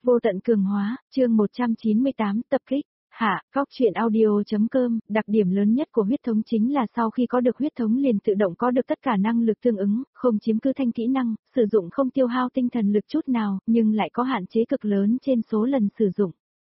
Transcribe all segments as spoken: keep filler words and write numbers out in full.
Vô tận cường hóa, chương một trăm chín mươi tám, tập kích. Hạ, góc truyện audio.com, đặc điểm lớn nhất của huyết thống chính là sau khi có được huyết thống liền tự động có được tất cả năng lực tương ứng, không chiếm cứ thanh kỹ năng, sử dụng không tiêu hao tinh thần lực chút nào, nhưng lại có hạn chế cực lớn trên số lần sử dụng.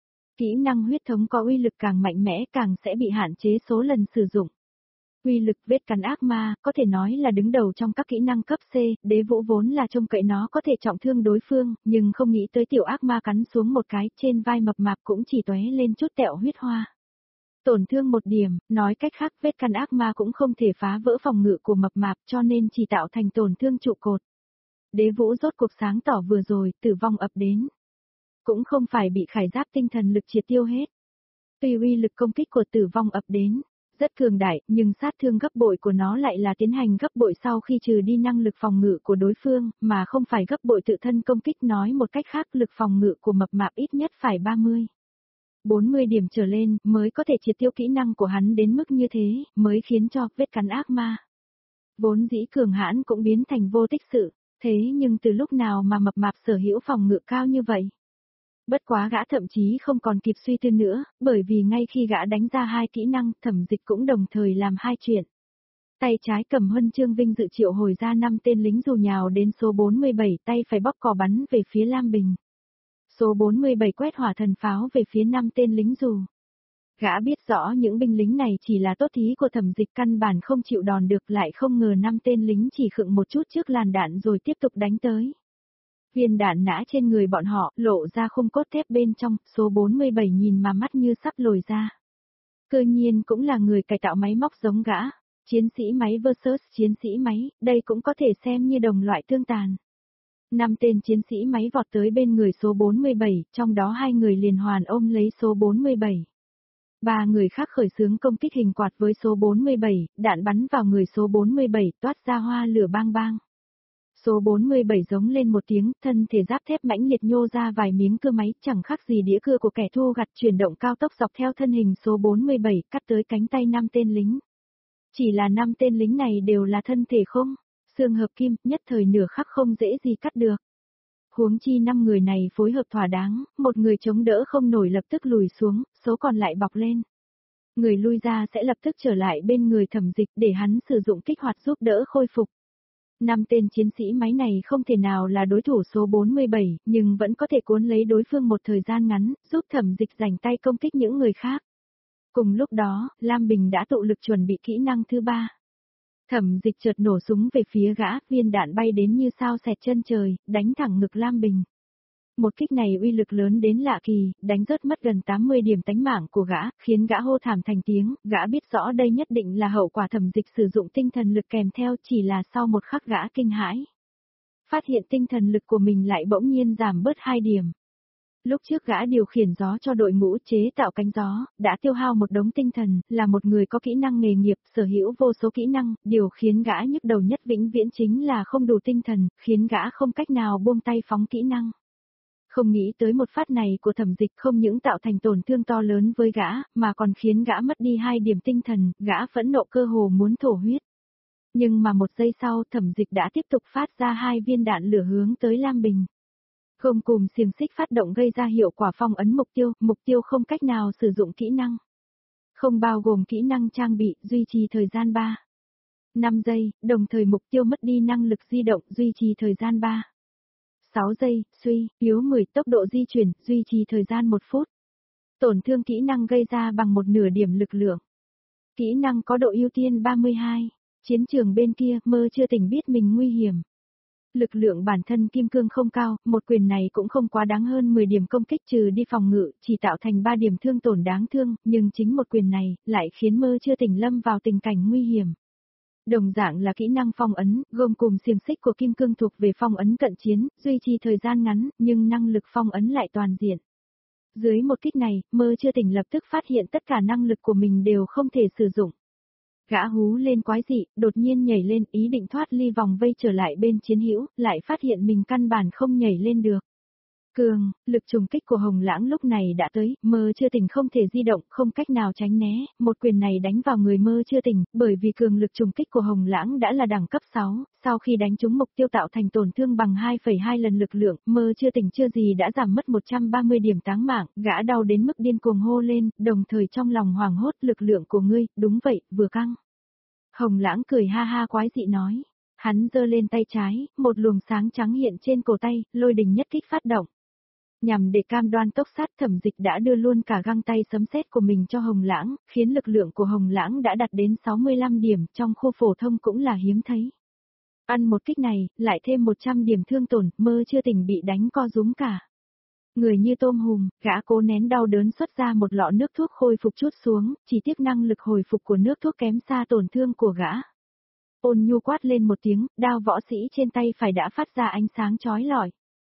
Kỹ năng huyết thống có uy lực càng mạnh mẽ càng sẽ bị hạn chế số lần sử dụng. Uy lực vết cắn ác ma, có thể nói là đứng đầu trong các kỹ năng cấp C, đế vũ vốn là trông cậy nó có thể trọng thương đối phương, nhưng không nghĩ tới tiểu ác ma cắn xuống một cái, trên vai mập mạp cũng chỉ tóe lên chút tẹo huyết hoa. Tổn thương một điểm, nói cách khác vết cắn ác ma cũng không thể phá vỡ phòng ngự của mập mạp cho nên chỉ tạo thành tổn thương trụ cột. Đế vũ rốt cuộc sáng tỏ vừa rồi, tử vong ập đến. Cũng không phải bị khải giáp tinh thần lực triệt tiêu hết. Tuy uy lực công kích của tử vong ập đến rất cường đại, nhưng sát thương gấp bội của nó lại là tiến hành gấp bội sau khi trừ đi năng lực phòng ngự của đối phương, mà không phải gấp bội tự thân công kích. Nói một cách khác, lực phòng ngự của mập mạp ít nhất phải ba mươi, bốn mươi điểm trở lên mới có thể triệt tiêu kỹ năng của hắn đến mức như thế, mới khiến cho vết cắn ác ma vốn dĩ cường hãn cũng biến thành vô tích sự. Thế nhưng từ lúc nào mà mập mạp sở hữu phòng ngự cao như vậy? Bất quá gã thậm chí không còn kịp suy tư nữa, bởi vì ngay khi gã đánh ra hai kỹ năng, Thẩm Dịch cũng đồng thời làm hai chuyện. Tay trái cầm huân chương vinh dự triệu hồi ra năm tên lính dù nhào đến số bốn mươi bảy, tay phải bóp cò bắn về phía Lam Bình. Số bốn mươi bảy quét hỏa thần pháo về phía năm tên lính dù. Gã biết rõ những binh lính này chỉ là tốt thí của Thẩm Dịch, căn bản không chịu đòn được, lại không ngờ năm tên lính chỉ khựng một chút trước làn đạn rồi tiếp tục đánh tới. Viên đạn nã trên người bọn họ, lộ ra khung cốt thép bên trong, số bốn mươi bảy nhìn mà mắt như sắp lồi ra. Cơ nhiên cũng là người cải tạo máy móc giống gã, chiến sĩ máy versus chiến sĩ máy, đây cũng có thể xem như đồng loại tương tàn. Năm tên chiến sĩ máy vọt tới bên người số bốn mươi bảy, trong đó hai người liền hoàn ôm lấy số bốn mươi bảy. Ba người khác khởi xướng công kích hình quạt với số bốn mươi bảy, đạn bắn vào người số bốn mươi bảy, toát ra hoa lửa bang bang. Số bốn mươi bảy giống lên một tiếng, thân thể giáp thép mãnh liệt nhô ra vài miếng cưa máy, chẳng khác gì đĩa cưa của kẻ thô gặt, chuyển động cao tốc dọc theo thân hình số bốn mươi bảy, cắt tới cánh tay năm tên lính. Chỉ là năm tên lính này đều là thân thể không, xương hợp kim, nhất thời nửa khắc không dễ gì cắt được. Huống chi năm người này phối hợp thỏa đáng, một người chống đỡ không nổi lập tức lùi xuống, số còn lại bọc lên. Người lui ra sẽ lập tức trở lại bên người Thẩm Dịch để hắn sử dụng kích hoạt giúp đỡ khôi phục. Năm tên chiến sĩ máy này không thể nào là đối thủ số bốn mươi bảy, nhưng vẫn có thể cuốn lấy đối phương một thời gian ngắn, giúp Thẩm Dịch rảnh tay công kích những người khác. Cùng lúc đó, Lam Bình đã tụ lực chuẩn bị kỹ năng thứ ba. Thẩm Dịch chợt nổ súng về phía gã, viên đạn bay đến như sao xẹt chân trời, đánh thẳng ngực Lam Bình. Một kích này uy lực lớn đến lạ kỳ, đánh rớt mất gần tám mươi điểm tánh mạng của gã, khiến gã hô thảm thành tiếng, gã biết rõ đây nhất định là hậu quả Thẩm Dịch sử dụng tinh thần lực kèm theo, chỉ là sau một khắc gã kinh hãi. Phát hiện tinh thần lực của mình lại bỗng nhiên giảm bớt hai điểm. Lúc trước gã điều khiển gió cho đội ngũ chế tạo cánh gió, đã tiêu hao một đống tinh thần, là một người có kỹ năng nghề nghiệp, sở hữu vô số kỹ năng, điều khiến gã nhức đầu nhất vĩnh viễn chính là không đủ tinh thần, khiến gã không cách nào buông tay phóng kỹ năng. Không nghĩ tới một phát này của Thẩm Dịch không những tạo thành tổn thương to lớn với gã, mà còn khiến gã mất đi hai điểm tinh thần, gã phẫn nộ cơ hồ muốn thổ huyết. Nhưng mà một giây sau Thẩm Dịch đã tiếp tục phát ra hai viên đạn lửa hướng tới Lam Bình. Gông cùm xiềng xích phát động gây ra hiệu quả phong ấn mục tiêu, mục tiêu không cách nào sử dụng kỹ năng. Không bao gồm kỹ năng trang bị, duy trì thời gian ba. năm giây, đồng thời mục tiêu mất đi năng lực di động, duy trì thời gian ba. sáu giây, suy, yếu mười, tốc độ di chuyển, duy trì thời gian một phút. Tổn thương kỹ năng gây ra bằng một nửa điểm lực lượng. Kỹ năng có độ ưu tiên ba mươi hai. Chiến trường bên kia, mơ chưa tỉnh biết mình nguy hiểm. Lực lượng bản thân kim cương không cao, một quyền này cũng không quá đáng hơn mười điểm công kích trừ đi phòng ngự, chỉ tạo thành ba điểm thương tổn đáng thương, nhưng chính một quyền này, lại khiến mơ chưa tỉnh lâm vào tình cảnh nguy hiểm. Đồng dạng là kỹ năng phong ấn, gồm cùng xiềng xích của kim cương thuộc về phong ấn cận chiến, duy trì thời gian ngắn, nhưng năng lực phong ấn lại toàn diện. Dưới một kích này, mơ chưa tỉnh lập tức phát hiện tất cả năng lực của mình đều không thể sử dụng. Gã hú lên quái dị, đột nhiên nhảy lên ý định thoát ly vòng vây trở lại bên chiến hữu, lại phát hiện mình căn bản không nhảy lên được. Cường, lực trùng kích của Hồng Lãng lúc này đã tới, Mơ Chưa Tỉnh không thể di động, không cách nào tránh né, một quyền này đánh vào người Mơ Chưa Tỉnh, bởi vì cường lực trùng kích của Hồng Lãng đã là đẳng cấp sáu, sau khi đánh trúng mục tiêu tạo thành tổn thương bằng hai phẩy hai lần lực lượng, Mơ Chưa Tỉnh chưa gì đã giảm mất một trăm ba mươi điểm táng mạng, gã đau đến mức điên cuồng hô lên, đồng thời trong lòng hoảng hốt, lực lượng của ngươi, đúng vậy, vừa căng. Hồng Lãng cười ha ha quái dị nói, hắn giơ lên tay trái, một luồng sáng trắng hiện trên cổ tay, lôi đình nhất kích phát động. Nhằm để cam đoan tốc sát, Thẩm Dịch đã đưa luôn cả găng tay sấm sét của mình cho Hồng Lãng, khiến lực lượng của Hồng Lãng đã đạt đến sáu mươi lăm điểm, trong khu phổ thông cũng là hiếm thấy. Ăn một kích này, lại thêm một trăm điểm thương tổn, Mơ Chưa Tỉnh bị đánh co rúm cả. Người như tôm hùm, gã cố nén đau đớn xuất ra một lọ nước thuốc khôi phục chút xuống, chỉ tiếc năng lực hồi phục của nước thuốc kém xa tổn thương của gã. Ôn Nhu quát lên một tiếng, đao võ sĩ trên tay phải đã phát ra ánh sáng chói lọi.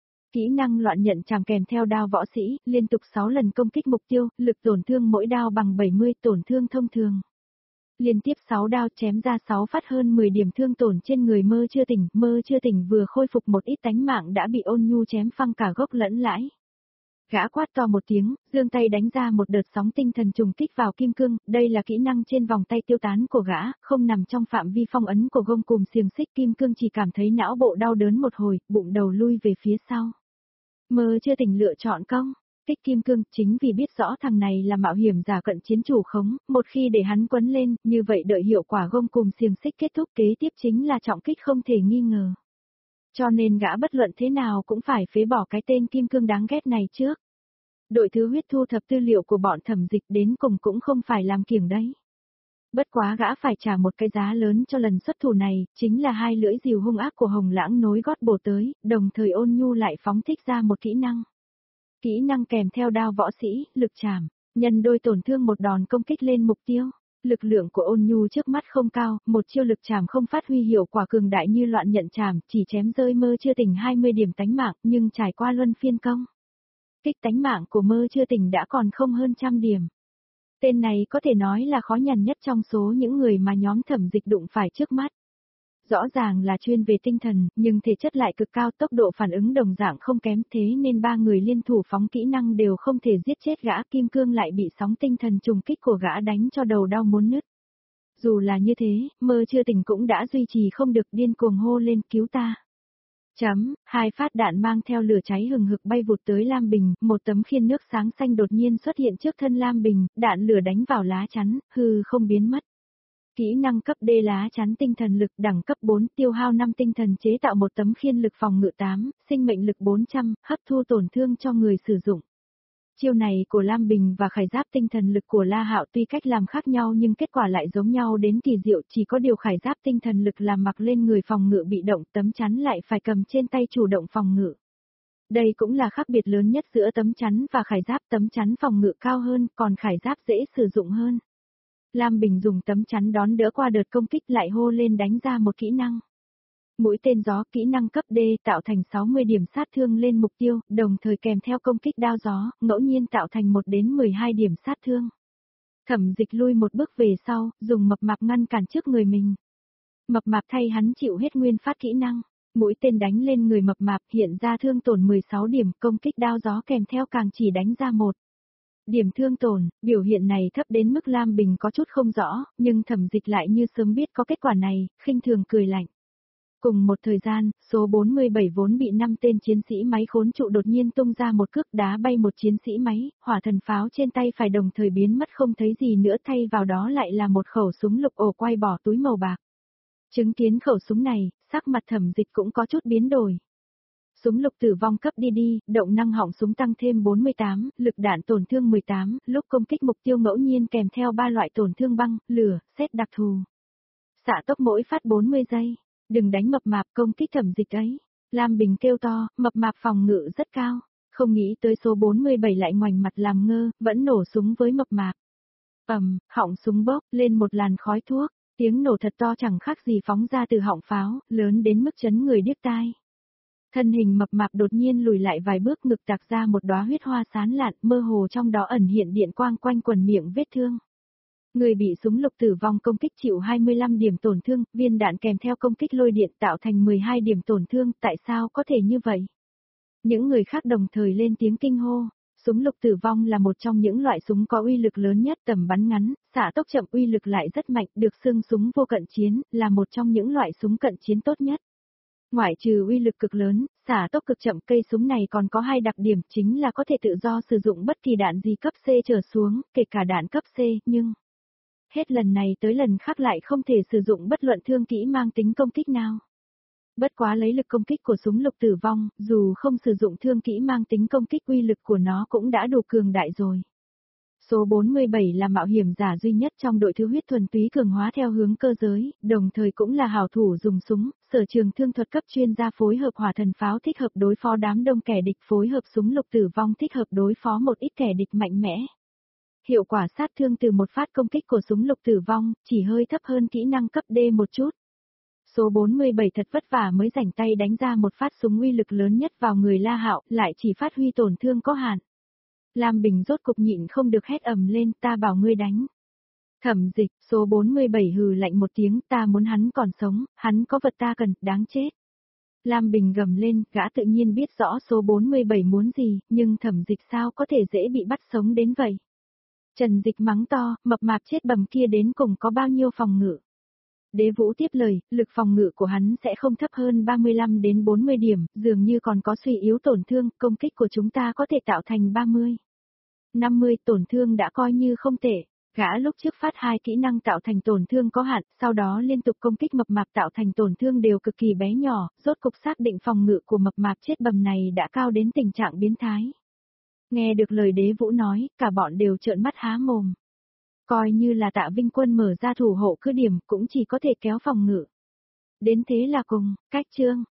Kỹ năng loạn nhận chàm kèm theo đao võ sĩ, liên tục sáu lần công kích mục tiêu, lực tổn thương mỗi đao bằng bảy mươi, tổn thương thông thường. Liên tiếp sáu đao chém ra sáu phát hơn mười điểm thương tổn trên người Mơ Chưa Tỉnh, Mơ Chưa Tỉnh vừa khôi phục một ít tánh mạng đã bị Ôn Nhu chém phăng cả gốc lẫn lãi. Gã quát to một tiếng, giương tay đánh ra một đợt sóng tinh thần trùng kích vào kim cương, đây là kỹ năng trên vòng tay tiêu tán của gã, không nằm trong phạm vi phong ấn của gông cùm xiềng xích, kim cương chỉ cảm thấy não bộ đau đớn một hồi, bụng đầu lui về phía sau. Mơ Chưa Tỉnh lựa chọn công kích kim cương, chính vì biết rõ thằng này là mạo hiểm giả cận chiến chủ khống, một khi để hắn quấn lên, như vậy đợi hiệu quả gông cùm xiềng xích kết thúc, kế tiếp chính là trọng kích không thể nghi ngờ. Cho nên gã bất luận thế nào cũng phải phế bỏ cái tên kim cương đáng ghét này trước. Đội thứ huyết thu thập tư liệu của bọn Thẩm Dịch đến cùng cũng không phải làm kiểng đấy. Bất quá gã phải trả một cái giá lớn cho lần xuất thủ này, chính là hai lưỡi rìu hung ác của Hồng Lãng nối gót bổ tới, đồng thời Ôn Nhu lại phóng thích ra một kỹ năng. Kỹ năng kèm theo đao võ sĩ, lực chạm, nhân đôi tổn thương một đòn công kích lên mục tiêu. Lực lượng của Ôn Nhu trước mắt không cao, một chiêu lực chạm không phát huy hiệu quả cường đại như loạn nhận chạm, chỉ chém rơi Mơ Chưa Tỉnh hai mươi điểm tánh mạng, nhưng trải qua luân phiên công. Kích tánh mạng của Mơ Chưa Tỉnh đã còn không hơn trăm điểm. Tên này có thể nói là khó nhằn nhất trong số những người mà nhóm Thẩm Dịch đụng phải trước mắt. Rõ ràng là chuyên về tinh thần, nhưng thể chất lại cực cao, tốc độ phản ứng đồng dạng không kém, thế nên ba người liên thủ phóng kỹ năng đều không thể giết chết gã, kim cương lại bị sóng tinh thần trùng kích của gã đánh cho đầu đau muốn nứt. Dù là như thế, Mơ Chưa Tỉnh cũng đã duy trì không được, điên cuồng hô lên cứu ta. Chấm, hai phát đạn mang theo lửa cháy hừng hực bay vụt tới Lam Bình, một tấm khiên nước sáng xanh đột nhiên xuất hiện trước thân Lam Bình, đạn lửa đánh vào lá chắn, hư không biến mất. Kỹ năng cấp D lá chắn tinh thần lực đẳng cấp bốn, tiêu hao năm tinh thần chế tạo một tấm khiên lực phòng ngự tám, sinh mệnh lực bốn trăm, hấp thu tổn thương cho người sử dụng. Chiêu này của Lam Bình và khải giáp tinh thần lực của La Hạo tuy cách làm khác nhau nhưng kết quả lại giống nhau đến kỳ diệu, chỉ có điều khải giáp tinh thần lực làm mặc lên người phòng ngự bị động, tấm chắn lại phải cầm trên tay chủ động phòng ngự. Đây cũng là khác biệt lớn nhất giữa tấm chắn và khải giáp, tấm chắn phòng ngự cao hơn, còn khải giáp dễ sử dụng hơn. Lam Bình dùng tấm chắn đón đỡ qua đợt công kích lại hô lên đánh ra một kỹ năng. Mũi tên gió, kỹ năng cấp D tạo thành sáu mươi điểm sát thương lên mục tiêu, đồng thời kèm theo công kích đao gió, ngẫu nhiên tạo thành một đến mười hai điểm sát thương. Thẩm Dịch lui một bước về sau, dùng mập mạp ngăn cản trước người mình. Mập mạp thay hắn chịu hết nguyên phát kỹ năng. Mũi tên đánh lên người mập mạp hiện ra thương tổn mười sáu điểm, công kích đao gió kèm theo càng chỉ đánh ra một điểm thương tổn, biểu hiện này thấp đến mức Lam Bình có chút không rõ, nhưng Thẩm Dịch lại như sớm biết có kết quả này, khinh thường cười lạnh. Cùng một thời gian, số bốn mươi bảy vốn bị năm tên chiến sĩ máy khốn trụ đột nhiên tung ra một cước đá bay một chiến sĩ máy, hỏa thần pháo trên tay phải đồng thời biến mất không thấy gì nữa, thay vào đó lại là một khẩu súng lục ổ quay bỏ túi màu bạc. Chứng kiến khẩu súng này, sắc mặt Thẩm Dịch cũng có chút biến đổi. Súng lục tử vong cấp đi đi, động năng họng súng tăng thêm bốn mươi tám, lực đạn tổn thương mười tám, lúc công kích mục tiêu ngẫu nhiên kèm theo ba loại tổn thương băng, lửa, sét đặc thù. Xạ tốc mỗi phát bốn mươi giây. Đừng đánh mập mạp, công kích Thẩm Dịch ấy. Lam Bình kêu to, mập mạp phòng ngự rất cao. Không nghĩ tới số bốn mươi bảy lại ngoảnh mặt làm ngơ, vẫn nổ súng với mập mạp. Ầm, họng súng bốc lên một làn khói thuốc, tiếng nổ thật to chẳng khác gì phóng ra từ họng pháo, lớn đến mức chấn người điếc tai. Thân hình mập mạp đột nhiên lùi lại vài bước, ngực tạc ra một đóa huyết hoa sán lạn, mơ hồ trong đó ẩn hiện điện quang quanh quần miệng vết thương. Người bị súng lục tử vong công kích chịu hai mươi lăm điểm tổn thương, viên đạn kèm theo công kích lôi điện tạo thành mười hai điểm tổn thương, tại sao có thể như vậy? Những người khác đồng thời lên tiếng kinh hô. Súng lục tử vong là một trong những loại súng có uy lực lớn nhất, tầm bắn ngắn, xạ tốc chậm, uy lực lại rất mạnh, được xưng súng vô cận chiến, là một trong những loại súng cận chiến tốt nhất. Ngoại trừ uy lực cực lớn, xả tốc cực chậm, cây súng này còn có hai đặc điểm, chính là có thể tự do sử dụng bất kỳ đạn gì cấp C trở xuống, kể cả đạn cấp C, nhưng hết lần này tới lần khác lại không thể sử dụng bất luận thương kỹ mang tính công kích nào. Bất quá lấy lực công kích của súng lục tử vong, dù không sử dụng thương kỹ mang tính công kích, uy lực của nó cũng đã đủ cường đại rồi. Số bốn mươi bảy là mạo hiểm giả duy nhất trong đội thứ huyết thuần túy cường hóa theo hướng cơ giới, đồng thời cũng là hảo thủ dùng súng, sở trường thương thuật cấp chuyên gia, phối hợp hỏa thần pháo thích hợp đối phó đám đông kẻ địch, phối hợp súng lục tử vong thích hợp đối phó một ít kẻ địch mạnh mẽ. Hiệu quả sát thương từ một phát công kích của súng lục tử vong, chỉ hơi thấp hơn kỹ năng cấp D một chút. Số bốn mươi bảy thật vất vả mới rảnh tay đánh ra một phát súng uy lực lớn nhất vào người La Hạo, lại chỉ phát huy tổn thương có hạn. Lam Bình rốt cục nhịn không được hét ầm lên, ta bảo ngươi đánh. Thẩm Dịch, số bốn mươi bảy hừ lạnh một tiếng, ta muốn hắn còn sống, hắn có vật ta cần, đáng chết. Lam Bình gầm lên, gã tự nhiên biết rõ số bốn mươi bảy muốn gì, nhưng Thẩm Dịch sao có thể dễ bị bắt sống đến vậy. Trần Dịch mắng to, mập mạp chết bầm kia đến cùng có bao nhiêu phòng ngự. Đế Vũ tiếp lời, lực phòng ngự của hắn sẽ không thấp hơn ba mươi lăm đến bốn mươi điểm, dường như còn có suy yếu tổn thương, công kích của chúng ta có thể tạo thành ba mươi. năm mươi tổn thương đã coi như không tệ. Gã lúc trước phát hai kỹ năng tạo thành tổn thương có hạn, sau đó liên tục công kích mập mạp tạo thành tổn thương đều cực kỳ bé nhỏ, rốt cục xác định phòng ngự của mập mạp chết bầm này đã cao đến tình trạng biến thái. Nghe được lời Đế Vũ nói, cả bọn đều trợn mắt há mồm. Coi như là Tạ Vinh Quân mở ra thủ hộ cứ điểm cũng chỉ có thể kéo phòng ngự. Đến thế là cùng, cách chương.